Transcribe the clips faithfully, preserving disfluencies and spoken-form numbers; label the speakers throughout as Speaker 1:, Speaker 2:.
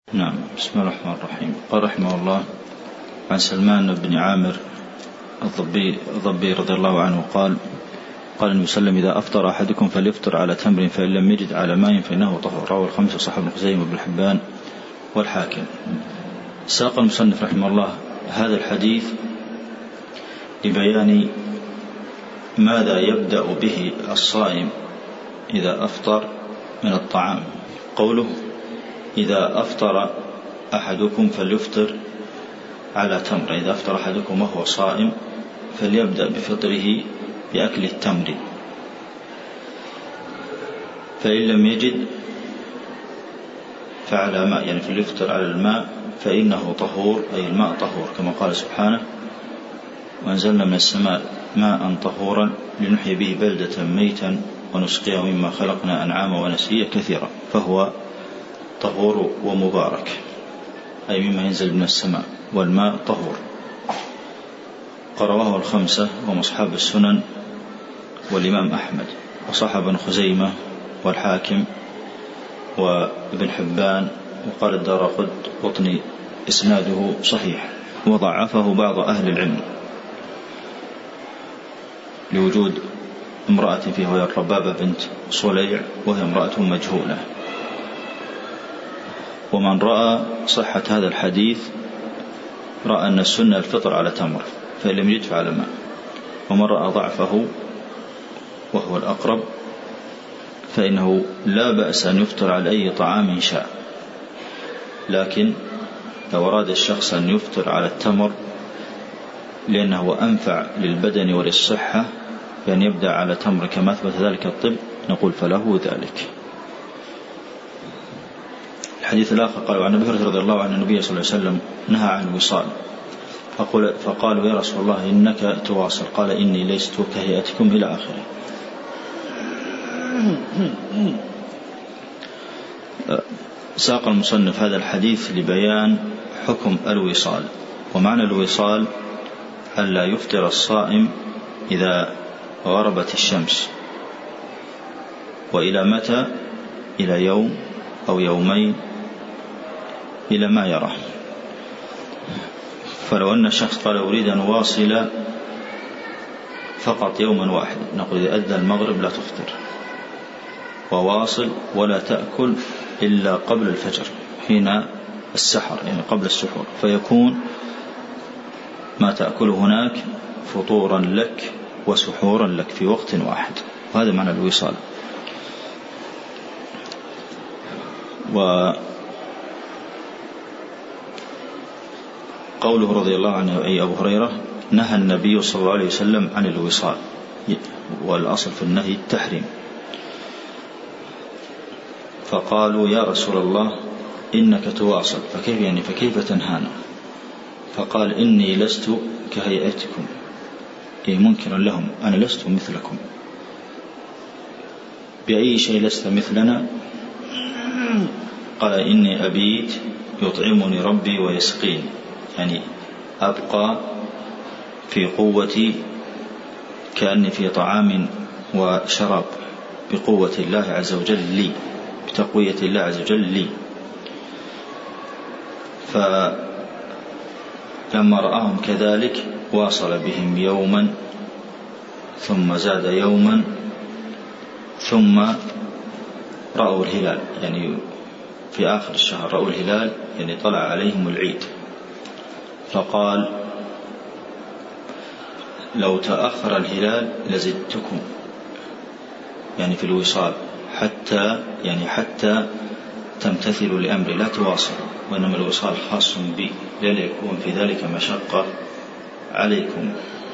Speaker 1: نعم. بسم الله الرحمن الرحيم. قال رحمه الله عن سلمان بن عامر الضبي, الضبي رضي الله عنه قال قال النبي صلى الله عليه وسلم: إذا أفطر أحدكم فليفطر على تمر فإن لم يجد على ماء فإنه طهور. رواه الخمسة صحابة ابن خزيمة وابن حبان والحاكم. ساق المصنف رحمه الله هذا الحديث لبيان ماذا يبدأ به الصائم إذا أفطر من الطعام. قوله: إذا أفطر أحدكم فليفطر على تمر. إذا أفطر أحدكم وهو صائم فليبدأ بفطره بأكل التمر، فإن لم يجد فعلى ماء، يعني فليفطر على الماء فإنه طهور، أي الماء طهور، كما قال سبحانه: وأنزلنا من السماء ماء طهورا لنحيي به بلدة ميتا ونسقيه مما خلقنا أنعاما ونسيا كثيرا. فهو طهور ومبارك، أي مما ينزل من السماء، والماء طهور. قرأه الخمسة ومصحاب السنن والإمام أحمد وصحاب ابن خزيمة والحاكم وابن حبان. وقال الدارقطني إسناده صحيح، وضعفه بعض أهل العلم لوجود امرأة فيه وهي الربابة بنت صليع، وهي امرأة مجهولة. ومن رأى صحة هذا الحديث رأى أن السنة الفطر على تمر فإن لم يجد فعلى ماء. ومن رأى ضعفه وهو الأقرب فإنه لا بأس أن يفطر على أي طعام شاء، لكن لو أراد الشخص أن يفطر على التمر لأنه أنفع للبدن وللصحة بأن يبدأ على تمر كما أثبت ذلك الطب، نقول فله ذلك. الحديث الآخر قال: عن أبي هريرة رضي الله عنه النبي صلى الله عليه وسلم نهى عن الوصال، فقالوا: يا رسول الله إنك تواصل، قال: إني ليست كهيئتكم، إلى آخره. ساق المصنف هذا الحديث لبيان حكم الوصال. ومعنى الوصال ألا يفطر الصائم إذا غربت الشمس. وإلى متى؟ إلى يوم أو يومين، إلى ما يرى. فلو أن الشخص قال: أريد أن أواصل فقط يوما واحد، نقول: إذا أدى المغرب لا تفطر، وواصل ولا تأكل إلا قبل الفجر حين السحر، يعني قبل السحور، فيكون ما تأكل هناك فطورا لك وسحورا لك في وقت واحد. وهذا معنى الوصال. وقوله رضي الله عنه أي أبو هريرة: نهى النبي صلى الله عليه وسلم عن الوصال، والأصل في النهي التحريم. فقالوا: يا رسول الله إنك تواصل، فكيف يعني فكيف تنهانا؟ فقال: إني لست كهيئتكم، أي منكر لهم، أنا لست مثلكم. بأي شيء لست مثلنا؟ قال: إني أبيت يطعمني ربي ويسقين، يعني أبقى في قوتي كأني في طعام وشراب، بقوة الله عز وجل لي، بتقوية الله عز وجل لي. فلما رآهم كذلك واصل بهم يوما ثم زاد يوما، ثم رأوا الهلال، يعني في آخر الشهر رأوا الهلال، يعني طلع عليهم العيد. فقال: لو تأخر الهلال لزدتكم، يعني في الوصال، حتى يعني حتى تمتثلوا لأمري، لا تواصلوا، وإنما الوصال خاص بي، لأن يكون في ذلك مشقة عليكم.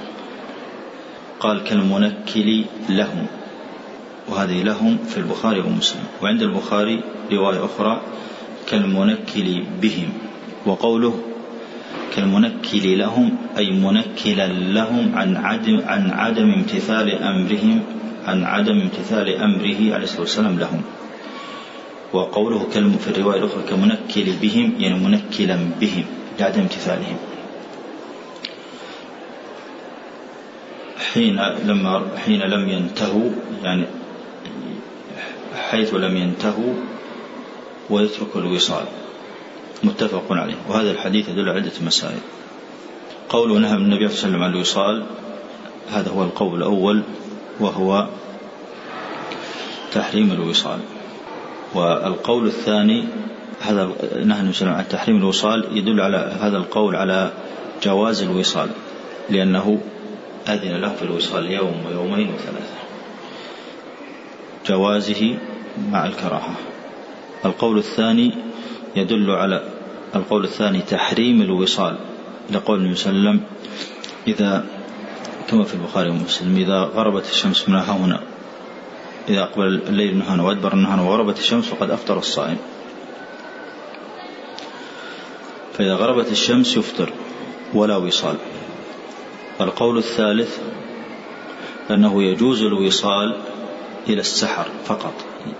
Speaker 1: قال: كالمنكل لهم، وهذه لهم في البخاري ومسلم. وعند البخاري رواية أخرى: كالمنكل بهم. وقوله كالمنكل لهم أي منكلا لهم عن عدم عن عدم امتثال أمرهم عن عدم امتثال أمره عليه الصلاة والسلام لهم. وقوله كلمة في الرواية الأخرى كمنكل بهم، يعني منكلا بهم لعدم امتثالهم. حين لما حين لم ينتهوا، يعني حيث لم ينتهوا ويترك الوصال. متفق عليه. وهذا الحديث يدل على عدة مسائل. قول نهى النبي صلى الله عليه وسلم عن الوصال، هذا هو القول الأول، وهو تحريم الوصال. والقول الثاني، هذا نهى النبي صلى الله عليه وسلم عن تحريم الوصال، يدل على هذا القول على جواز الوصال، لأنه أذن له في الوصال يوم ويومين وثلاثة، جوازه مع الكراهة. القول الثاني يدل على القول الثاني تحريم الوصال، لقول النبي صلى الله عليه وسلم إذا كما في البخاري ومسلم إذا غربت الشمس من هنا، إذا أقبل الليل من هنا وأدبر من هنا وغربت الشمس فقد أفطر الصائم. فإذا غربت الشمس يفطر ولا وصال. القول الثالث أنه يجوز الوصال إلى السحر فقط،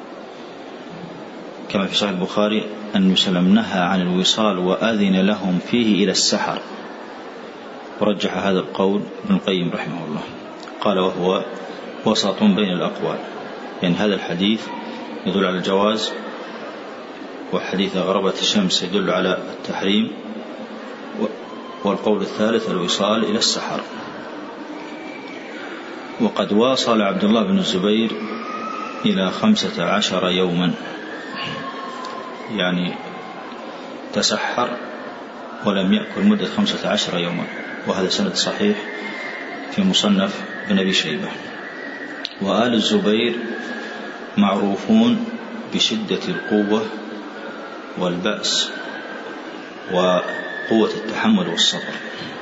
Speaker 1: كما في صحيح البخاري أن النبي صلى الله عليه وسلم نهى عن الوصال وأذن لهم فيه إلى السحر، ورجح هذا القول ابن القيم رحمه الله، قال وهو وسط بين الأقوال، يعني هذا الحديث يدل على الجواز، وحديث غربت الشمس يدل على التحريم، والقول الثالث الوصال إلى السحر. وقد واصل عبد الله بن الزبير إلى خمسة عشر يوما، يعني تسحر ولم يأكل مدة خمسة عشر يوما، وهذا سند صحيح في مصنف بن أبي شيبة. وآل الزبير معروفون بشدة القوة والبأس وقوة التحمل والصبر،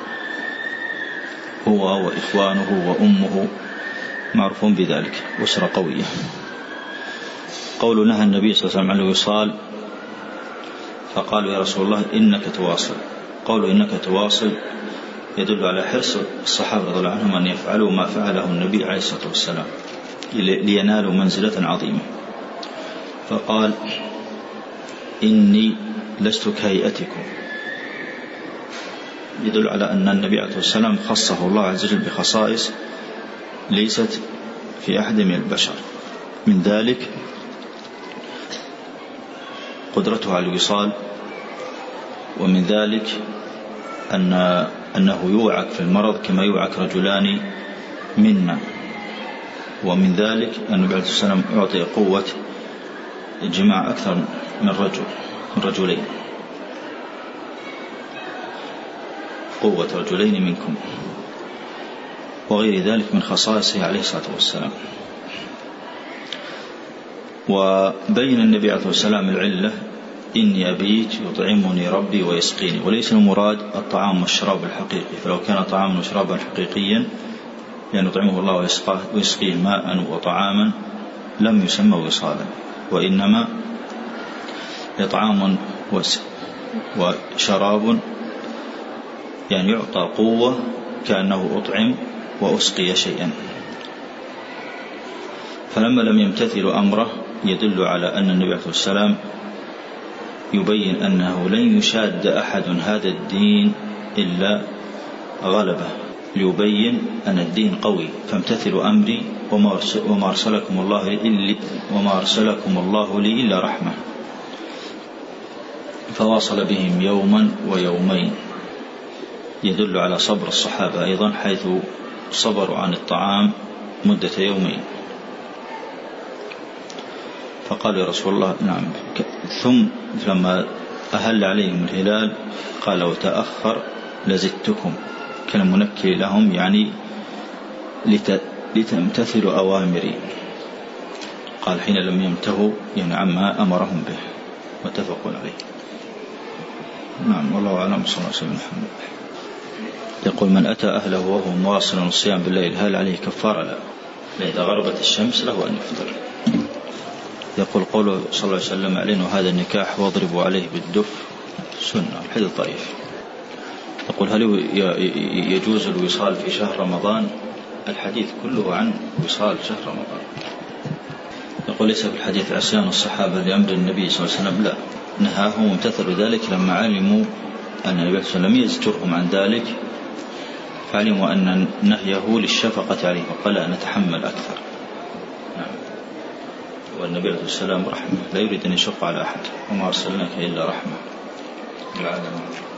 Speaker 1: هو وإخوانه وأمه معروفون بذلك، أسرة قوية. قول نهى النبي صلى الله عليه وسلم عن الوصال، فقالوا يا رسول الله إنك تواصل. قولوا إنك تواصل يدل على حرص الصحابة رضي الله عنهم أن يفعلوا ما فعله النبي عليه الصلاة والسلام لينالوا منزلة عظيمة. فقال إني لست كهيئتكم، يدل على أن النبي عليه الصلاة والسلام خصه الله عز وجل بخصائص ليست في أحد من البشر، من ذلك قدرته على الوصال، ومن ذلك أن أنه يوعك في المرض كما يوعك رجلان منا، ومن ذلك أن النبي عليه الصلاة والسلام أعطي قوة جماع أكثر من رجل من رجلين قوة رجلين منكم، وغير ذلك من خصائصه عليه الصلاة والسلام. وبين النبي عليه الصلاة والسلام العلة إني أبيت يطعمني ربي ويسقيني، وليس المراد الطعام والشراب الحقيقي، فلو كان طعاما وشرابا حقيقيا لأن يطعمه الله ويسقيه ماء وطعاما لم يسمى وصالا، وإنما إطعام وشراب يعني يعطى قوة كأنه أطعم وأسقي شيئا. فلما لم يمتثل أمره يدل على أن النبي عليه الصلاة والسلام يبين أنه لن يشاد أحد هذا الدين إلا غلبه، ليبين أن الدين قوي، فامتثلوا أمري وما أرسلكم الله إلا وما أرسلكم الله لي إلا رحمة. فواصل بهم يوما ويومين، يدل على صبر الصحابة أيضا، حيث صبروا عن الطعام مدة يومين. فقال يا رسول الله نعم. ثم لما أهل عليهم الهلال قال وتأخر لزدتكم، كان منكر لهم يعني لتمتثلوا أوامري. قال حين لم ينتهوا يعني عما أمرهم به، متفق عليه. نعم والله أعلم. صلى الله عليه وسلم. يقول من أتى أهله وهو مواصل الصيام بالليل هل عليه كفارة؟ لا، إذا غربت الشمس له أن يفطر. يقول قوله صلى الله عليه وسلم علينا هذا النكاح واضربوا عليه بالدف سنة، الحديث ضعيف. يقول هل يجوز الوصال في شهر رمضان؟ الحديث كله عن وصال شهر رمضان. يقول ليس في الحديث عصيان الصحابة لأمر النبي صلى الله عليه وسلم، لا، نهاهم وامتثلوا ذلك لما علموا أن النبي صلى الله عليه وسلم يزجرهم عن ذلك، فعلموا أن نهيه للشفقة عليه، وقال أن نتحمل أكثر. نعم. والنبي عليه السلام رحمة، لا يريد أن يشق على أحد، وما أرسلناك إلا رحمة. لعلنا